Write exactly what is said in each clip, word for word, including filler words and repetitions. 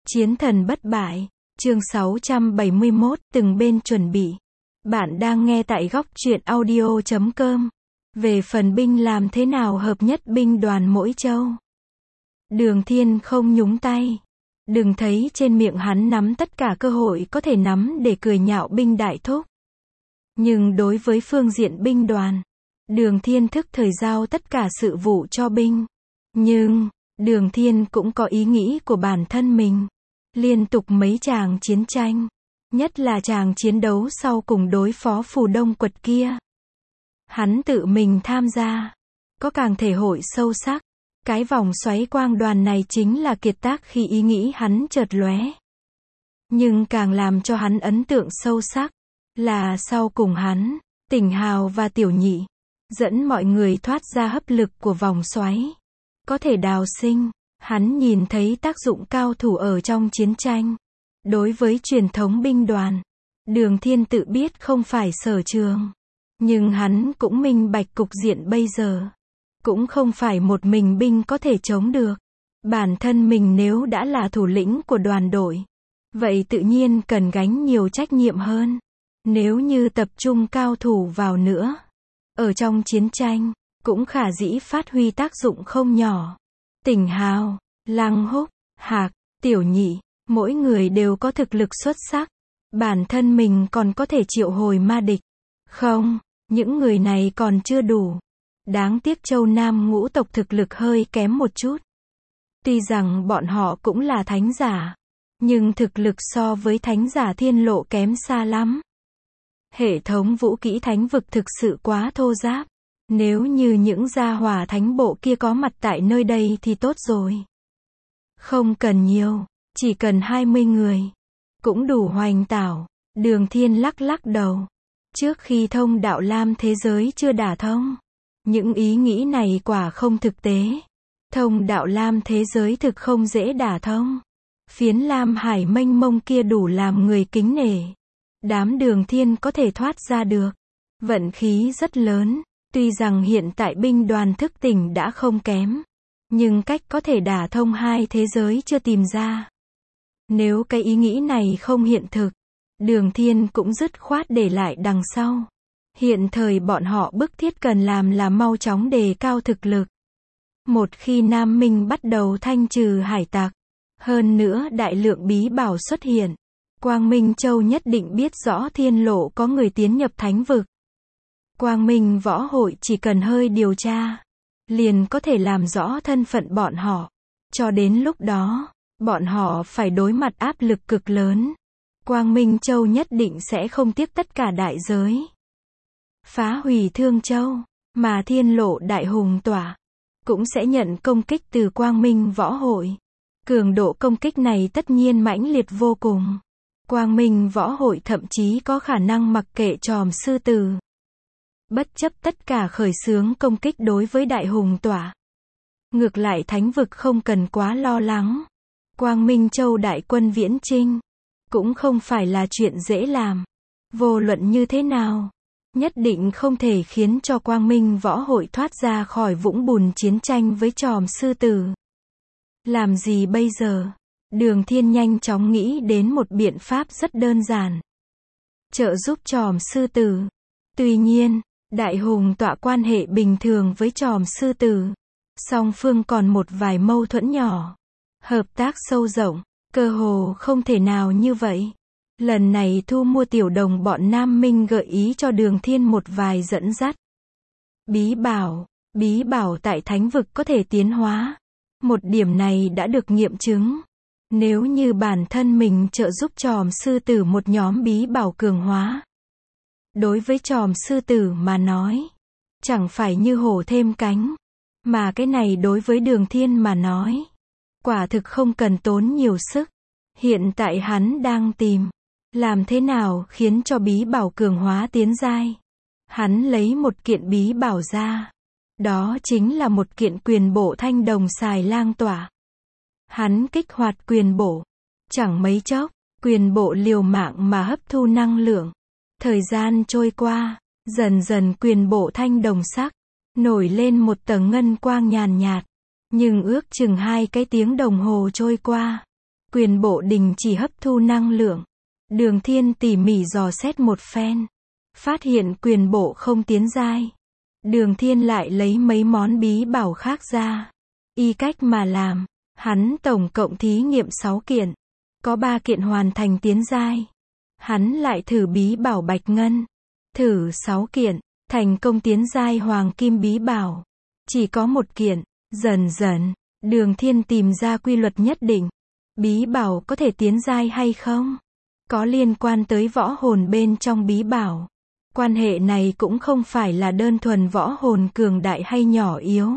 Chiến thần bất bại, chương sáu trăm bảy mươi mốt, từng bên chuẩn bị. Bạn đang nghe tại góc truyện audio chấm com. Về phần binh làm thế nào hợp nhất binh đoàn mỗi châu. Đường Thiên không nhúng tay. Đừng thấy trên miệng hắn nắm tất cả cơ hội có thể nắm để cười nhạo binh đại thúc. Nhưng đối với phương diện binh đoàn, Đường Thiên thức thời giao tất cả sự vụ cho binh. Nhưng, Đường Thiên cũng có ý nghĩ của bản thân mình. Liên tục mấy tràng chiến tranh, nhất là tràng chiến đấu sau cùng đối phó Phù Đông Quật kia. Hắn tự mình tham gia, có càng thể hội sâu sắc. Cái vòng xoáy quang đoàn này chính là kiệt tác khi ý nghĩ hắn chợt lóe. Nhưng càng làm cho hắn ấn tượng sâu sắc, là sau cùng hắn, Tỉnh Hào và Tiểu Nhị, dẫn mọi người thoát ra hấp lực của vòng xoáy. Có thể đào sinh, hắn nhìn thấy tác dụng cao thủ ở trong chiến tranh. Đối với truyền thống binh đoàn, Đường Thiên tự biết không phải sở trường. Nhưng hắn cũng minh bạch cục diện bây giờ. Cũng không phải một mình binh có thể chống được. Bản thân mình nếu đã là thủ lĩnh của đoàn đội, vậy tự nhiên cần gánh nhiều trách nhiệm hơn. Nếu như tập trung cao thủ vào nữa, ở trong chiến tranh, cũng khả dĩ phát huy tác dụng không nhỏ. Tỉnh Hào, Lăng Húc, Hạc, Tiểu Nhị, mỗi người đều có thực lực xuất sắc. Bản thân mình còn có thể triệu hồi ma địch. Không, những người này còn chưa đủ. Đáng tiếc Châu Nam ngũ tộc thực lực hơi kém một chút. Tuy rằng bọn họ cũng là thánh giả, nhưng thực lực so với thánh giả thiên lộ kém xa lắm. Hệ thống vũ kỹ thánh vực thực sự quá thô ráp. Nếu như những gia hỏa thánh bộ kia có mặt tại nơi đây thì tốt rồi. Không cần nhiều, chỉ cần hai mươi người. Cũng đủ hoành tảo. Đường Thiên lắc lắc đầu. Trước khi thông đạo lam thế giới chưa đả thông, những ý nghĩ này quả không thực tế. Thông đạo lam thế giới thực không dễ đả thông. Phiến lam hải mênh mông kia đủ làm người kính nể. Đám Đường Thiên có thể thoát ra được. Vận khí rất lớn. Tuy rằng hiện tại binh đoàn thức tỉnh đã không kém, nhưng cách có thể đả thông hai thế giới chưa tìm ra. Nếu cái ý nghĩ này không hiện thực, Đường Thiên cũng dứt khoát để lại đằng sau. Hiện thời bọn họ bức thiết cần làm là mau chóng đề cao thực lực. Một khi Nam Minh bắt đầu thanh trừ hải tặc, hơn nữa đại lượng bí bảo xuất hiện, Quang Minh Châu nhất định biết rõ thiên lộ có người tiến nhập thánh vực. Quang Minh Võ Hội chỉ cần hơi điều tra, liền có thể làm rõ thân phận bọn họ. Cho đến lúc đó, bọn họ phải đối mặt áp lực cực lớn. Quang Minh Châu nhất định sẽ không tiếc tất cả đại giới. Phá hủy Thương Châu, mà thiên lộ đại hùng tỏa, cũng sẽ nhận công kích từ Quang Minh Võ Hội. Cường độ công kích này tất nhiên mãnh liệt vô cùng. Quang Minh Võ Hội thậm chí có khả năng mặc kệ Tròm Sư Tử. Bất chấp tất cả khởi xướng công kích đối với đại hùng tỏa. Ngược lại thánh vực không cần quá lo lắng. Quang Minh Châu đại quân viễn chinh, cũng không phải là chuyện dễ làm. Vô luận như thế nào, nhất định không thể khiến cho Quang Minh Võ Hội thoát ra khỏi vũng bùn chiến tranh với Tròm Sư Tử. Làm gì bây giờ? Đường Thiên nhanh chóng nghĩ đến một biện pháp rất đơn giản. Trợ giúp Tròm Sư Tử. Tuy nhiên, đại hùng tọa quan hệ bình thường với Tròm Sư Tử. Song phương còn một vài mâu thuẫn nhỏ. Hợp tác sâu rộng, cơ hồ không thể nào như vậy. Lần này thu mua tiểu đồng bọn Nam Minh gợi ý cho Đường Thiên một vài dẫn dắt. Bí bảo, bí bảo tại thánh vực có thể tiến hóa. Một điểm này đã được nghiệm chứng. Nếu như bản thân mình trợ giúp Tròm Sư Tử một nhóm bí bảo cường hóa. Đối với Tròm Sư Tử mà nói, chẳng phải như hổ thêm cánh. Mà cái này đối với Đường Thiên mà nói, quả thực không cần tốn nhiều sức. Hiện tại hắn đang tìm, làm thế nào khiến cho bí bảo cường hóa tiến giai. Hắn lấy một kiện bí bảo ra. Đó chính là một kiện quyền bổ thanh đồng xài lang tỏa. Hắn kích hoạt quyền bổ. Chẳng mấy chốc, quyền bổ liều mạng mà hấp thu năng lượng. Thời gian trôi qua, dần dần quyền bổ thanh đồng sắc, nổi lên một tầng ngân quang nhàn nhạt. Nhưng ước chừng hai cái tiếng đồng hồ trôi qua, Quyền bộ đình chỉ hấp thu năng lượng. Đường Thiên tỉ mỉ dò xét một phen. Phát hiện quyền bộ không tiến giai. Đường Thiên lại lấy mấy món bí bảo khác ra. Y cách mà làm. Hắn tổng cộng thí nghiệm sáu kiện. Có ba kiện hoàn thành tiến giai. Hắn lại thử bí bảo bạch ngân. Thử sáu kiện. Thành công tiến giai hoàng kim bí bảo. Chỉ có một kiện. Dần dần, Đường Thiên tìm ra quy luật nhất định. Bí bảo có thể tiến giai hay không? Có liên quan tới võ hồn bên trong bí bảo. Quan hệ này cũng không phải là đơn thuần võ hồn cường đại hay nhỏ yếu,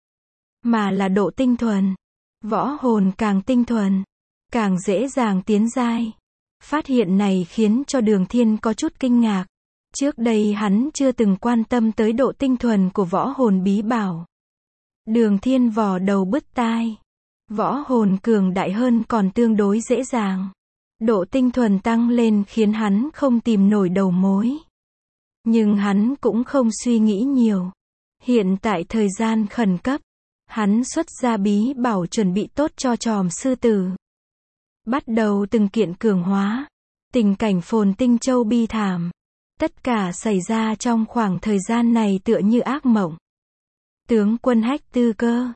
mà là độ tinh thuần. Võ hồn càng tinh thuần, càng dễ dàng tiến giai. Phát hiện này khiến cho Đường Thiên có chút kinh ngạc. Trước đây hắn chưa từng quan tâm tới độ tinh thuần của võ hồn bí bảo. Đường Thiên vò đầu bứt tai. Võ hồn cường đại hơn còn tương đối dễ dàng. Độ tinh thuần tăng lên khiến hắn không tìm nổi đầu mối. Nhưng hắn cũng không suy nghĩ nhiều. Hiện tại thời gian khẩn cấp. Hắn xuất ra bí bảo chuẩn bị tốt cho tròm sư tử. Bắt đầu từng kiện cường hóa. Tình cảnh Phồn Tinh Châu bi thảm. Tất cả xảy ra trong khoảng thời gian này tựa như ác mộng. Tướng quân Hách Tư Cơ,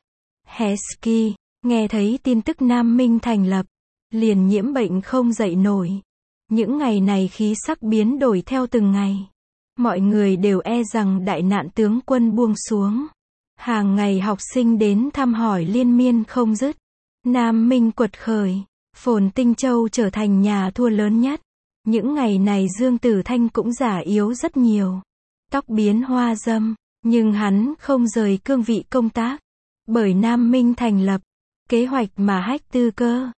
Hesky, nghe thấy tin tức Nam Minh thành lập, liền nhiễm bệnh không dậy nổi. Những ngày này khí sắc biến đổi theo từng ngày. Mọi người đều e rằng đại nạn tướng quân buông xuống. Hàng ngày học sinh đến thăm hỏi liên miên không dứt. Nam Minh quật khởi, Phồn Tinh Châu trở thành nhà thua lớn nhất. Những ngày này Dương Tử Thanh cũng già yếu rất nhiều. Tóc biến hoa râm, nhưng hắn không rời cương vị công tác. Bởi Nam Minh thành lập, kế hoạch mà Hách Tư Cơ,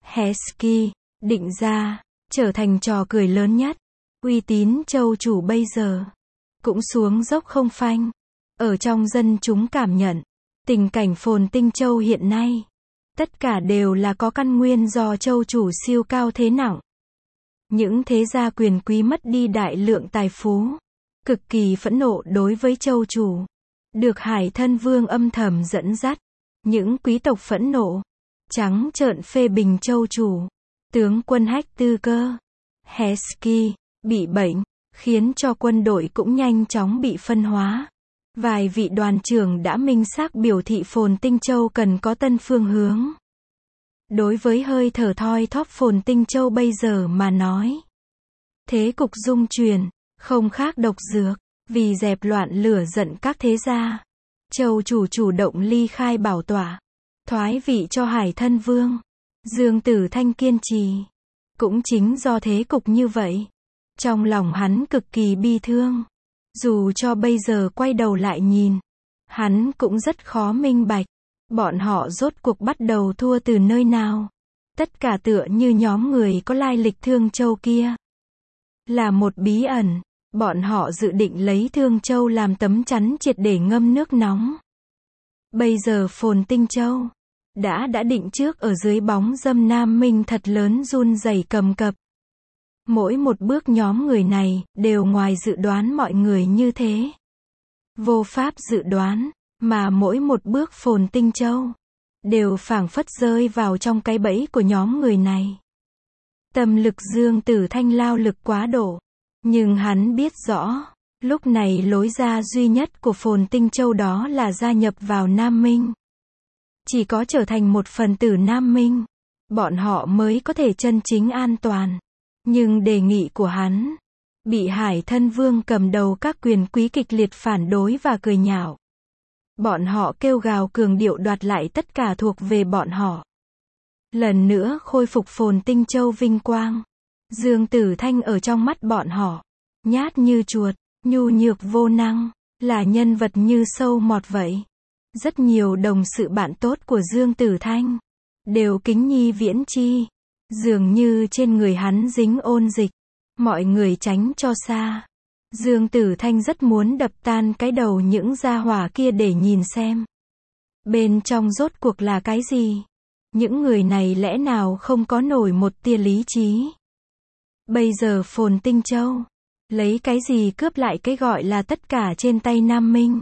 Hesky, định ra, trở thành trò cười lớn nhất. Uy tín châu chủ bây giờ cũng xuống dốc không phanh. Ở trong dân chúng cảm nhận, tình cảnh Phồn Tinh Châu hiện nay, tất cả đều là có căn nguyên do châu chủ siêu cao thế nặng. Những thế gia quyền quý mất đi đại lượng tài phú, cực kỳ phẫn nộ đối với châu chủ. Được Hải Thân Vương âm thầm dẫn dắt, những quý tộc phẫn nộ, trắng trợn phê bình châu chủ. Tướng quân Hách Tư Cơ, Hesky, bị bệnh, khiến cho quân đội cũng nhanh chóng bị phân hóa. Vài vị đoàn trưởng đã minh xác biểu thị Phồn Tinh Châu cần có tân phương hướng. Đối với hơi thở thoi thóp Phồn Tinh Châu bây giờ mà nói, thế cục dung chuyển, không khác độc dược. Vì dẹp loạn lửa giận các thế gia, châu chủ chủ động ly khai bảo tọa, thoái vị cho Hải Thân Vương. Dương Tử Thanh kiên trì. Cũng chính do thế cục như vậy, trong lòng hắn cực kỳ bi thương. Dù cho bây giờ quay đầu lại nhìn, hắn cũng rất khó minh bạch, bọn họ rốt cuộc bắt đầu thua từ nơi nào. Tất cả tựa như nhóm người có lai lịch Thương Châu kia. Là một bí ẩn, bọn họ dự định lấy Thương Châu làm tấm chắn triệt để ngâm nước nóng. Bây giờ Phồn Tinh Châu đã đã định trước ở dưới bóng râm Nam Minh thật lớn run rẩy cầm cập. Mỗi một bước nhóm người này đều ngoài dự đoán mọi người như thế. Vô pháp dự đoán, mà mỗi một bước Phồn Tinh Châu đều phảng phất rơi vào trong cái bẫy của nhóm người này. Tâm lực Dương Tử Thanh lao lực quá độ, nhưng hắn biết rõ, lúc này lối ra duy nhất của Phồn Tinh Châu đó là gia nhập vào Nam Minh. Chỉ có trở thành một phần tử Nam Minh, bọn họ mới có thể chân chính an toàn. Nhưng đề nghị của hắn bị Hải Thân Vương cầm đầu các quyền quý kịch liệt phản đối và cười nhạo. Bọn họ kêu gào cường điệu đoạt lại tất cả thuộc về bọn họ. Lần nữa khôi phục Phồn Tinh Châu vinh quang. Dương Tử Thanh ở trong mắt bọn họ, nhát như chuột, nhu nhược vô năng, là nhân vật như sâu mọt vậy. Rất nhiều đồng sự bạn tốt của Dương Tử Thanh đều kính nhi viễn chi. Dường như trên người hắn dính ôn dịch, mọi người tránh cho xa. Dương Tử Thanh rất muốn đập tan cái đầu những gia hỏa kia để nhìn xem bên trong rốt cuộc là cái gì. Những người này lẽ nào không có nổi một tia lý trí. Bây giờ Phồn Tinh Châu lấy cái gì cướp lại cái gọi là tất cả trên tay Nam Minh.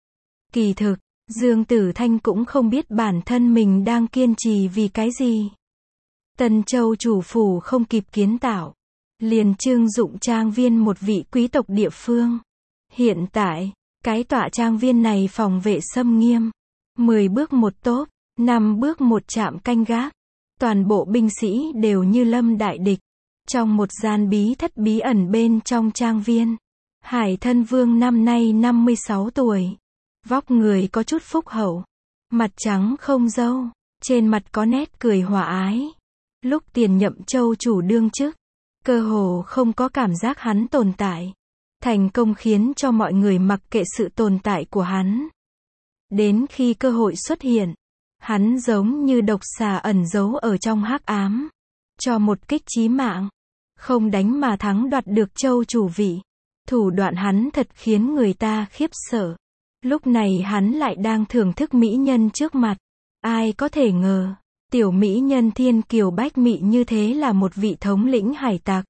Kỳ thực, Dương Tử Thanh cũng không biết bản thân mình đang kiên trì vì cái gì. Tân Châu chủ phủ không kịp kiến tạo, liền trưng dụng trang viên một vị quý tộc địa phương. Hiện tại, cái tọa trang viên này phòng vệ xâm nghiêm, mười bước một tốp, năm bước một trạm canh gác, toàn bộ binh sĩ đều như lâm đại địch. Trong một gian bí thất bí ẩn bên trong trang viên, Hải Thân Vương năm nay năm mươi sáu tuổi, vóc người có chút phúc hậu, mặt trắng không râu, trên mặt có nét cười hòa ái. Lúc tiền nhậm châu chủ đương chức, cơ hồ không có cảm giác hắn tồn tại, thành công khiến cho mọi người mặc kệ sự tồn tại của hắn. Đến khi cơ hội xuất hiện, hắn giống như độc xà ẩn giấu ở trong hắc ám, cho một kích chí mạng, không đánh mà thắng đoạt được châu chủ vị. Thủ đoạn hắn thật khiến người ta khiếp sợ. Lúc này hắn lại đang thưởng thức mỹ nhân trước mặt. Ai có thể ngờ, tiểu mỹ nhân thiên kiều bách mị như thế là một vị thống lĩnh hải tặc.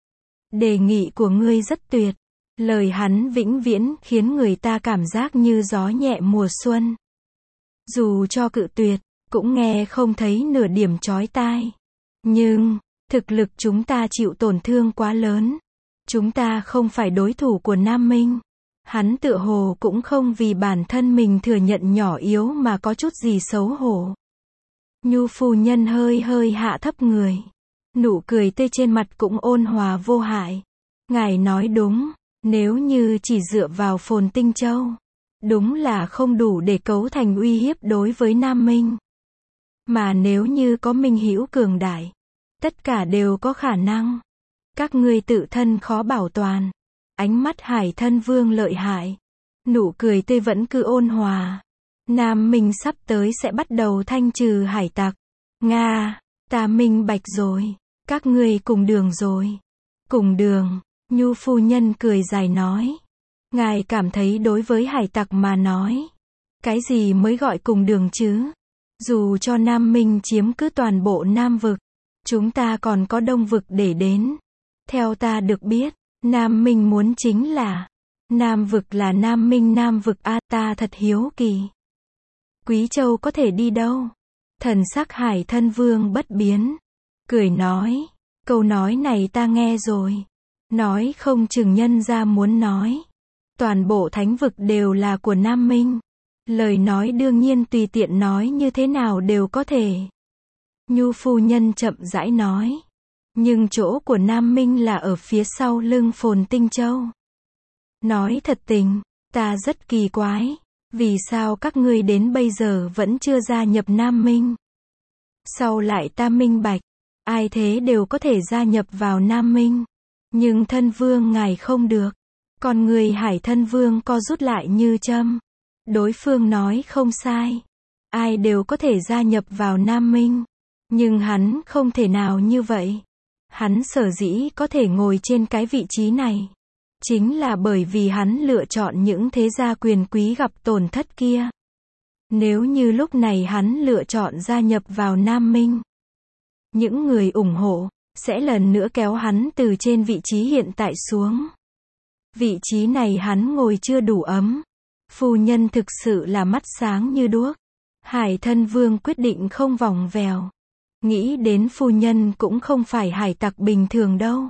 Đề nghị của ngươi rất tuyệt. Lời hắn vĩnh viễn khiến người ta cảm giác như gió nhẹ mùa xuân. Dù cho cự tuyệt, cũng nghe không thấy nửa điểm chói tai. Nhưng, thực lực chúng ta chịu tổn thương quá lớn. Chúng ta không phải đối thủ của Nam Minh. Hắn tựa hồ cũng không vì bản thân mình thừa nhận nhỏ yếu mà có chút gì xấu hổ. Nhu phu nhân hơi hơi hạ thấp người. Nụ cười tươi trên mặt cũng ôn hòa vô hại. Ngài nói đúng, nếu như chỉ dựa vào Phồn Tinh Châu, đúng là không đủ để cấu thành uy hiếp đối với Nam Minh. Mà nếu như có minh hữu cường đại, tất cả đều có khả năng. Các ngươi tự thân khó bảo toàn. Ánh mắt Hải Thân Vương lợi hại. Nụ cười tươi vẫn cứ ôn hòa. Nam Minh sắp tới sẽ bắt đầu thanh trừ hải tặc. Nga, ta minh bạch rồi. Các ngươi cùng đường rồi. Cùng đường, Nhu phu nhân cười dài nói. Ngài cảm thấy đối với hải tặc mà nói, cái gì mới gọi cùng đường chứ? Dù cho Nam Minh chiếm cứ toàn bộ Nam vực, chúng ta còn có Đông vực để đến. Theo ta được biết, Nam Minh muốn chính là Nam vực là Nam Minh Nam vực a, ta thật hiếu kỳ. Quý Châu có thể đi đâu? Thần sắc Hải Thân Vương bất biến, cười nói, câu nói này ta nghe rồi. Nói không chừng nhân ra muốn nói, toàn bộ thánh vực đều là của Nam Minh. Lời nói đương nhiên tùy tiện nói như thế nào đều có thể. Nhu phu nhân chậm rãi nói. Nhưng chỗ của Nam Minh là ở phía sau lưng Phồn Tinh Châu. Nói thật tình, ta rất kỳ quái. Vì sao các ngươi đến bây giờ vẫn chưa gia nhập Nam Minh? Sau lại ta minh bạch, ai thế đều có thể gia nhập vào Nam Minh. Nhưng thân vương ngài không được. Còn người Hải Thân Vương co rút lại như châm. Đối phương nói không sai. Ai đều có thể gia nhập vào Nam Minh. Nhưng hắn không thể nào như vậy. Hắn sở dĩ có thể ngồi trên cái vị trí này, chính là bởi vì hắn lựa chọn những thế gia quyền quý gặp tổn thất kia. Nếu như lúc này hắn lựa chọn gia nhập vào Nam Minh, những người ủng hộ sẽ lần nữa kéo hắn từ trên vị trí hiện tại xuống. Vị trí này hắn ngồi chưa đủ ấm. Phu nhân thực sự là mắt sáng như đuốc. Hải Thân Vương quyết định không vòng vèo. Nghĩ đến phu nhân cũng không phải hải tặc bình thường đâu.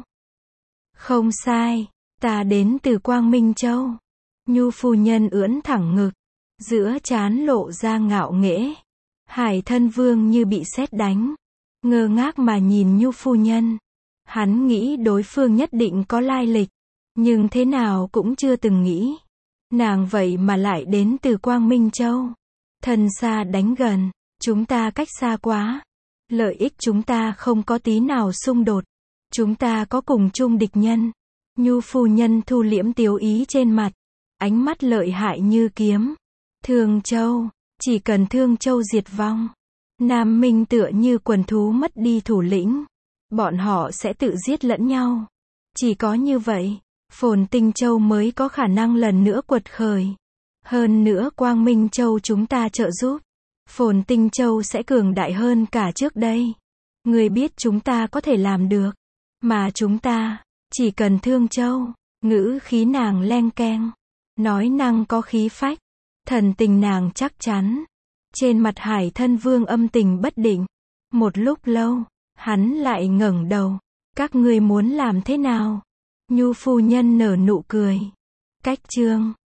Không sai, ta đến từ Quang Minh Châu. Nhu phu nhân ưỡn thẳng ngực, giữa trán lộ ra ngạo nghễ. Hải Thân Vương như bị sét đánh, ngơ ngác mà nhìn Nhu phu nhân. Hắn nghĩ đối phương nhất định có lai lịch, nhưng thế nào cũng chưa từng nghĩ. Nàng vậy mà lại đến từ Quang Minh Châu. Thân xa đánh gần, chúng ta cách xa quá. Lợi ích chúng ta không có tí nào xung đột. Chúng ta có cùng chung địch nhân. Nhu phu nhân thu liễm tiếu ý trên mặt. Ánh mắt lợi hại như kiếm. Thương Châu, chỉ cần Thương Châu diệt vong, Nam Minh tựa như quần thú mất đi thủ lĩnh. Bọn họ sẽ tự giết lẫn nhau. Chỉ có như vậy, Phồn Tinh Châu mới có khả năng lần nữa quật khởi. Hơn nữa Quang Minh Châu chúng ta trợ giúp, Phồn Tinh Châu sẽ cường đại hơn cả trước đây. Người biết chúng ta có thể làm được. Mà chúng ta, chỉ cần Thương Châu. Ngữ khí nàng leng keng. Nói năng có khí phách. Thần tình nàng chắc chắn. Trên mặt Hải Thân Vương âm tình bất định. Một lúc lâu, Hắn lại ngẩng đầu. Các ngươi muốn làm thế nào? Nhu phu nhân nở nụ cười. Cách chương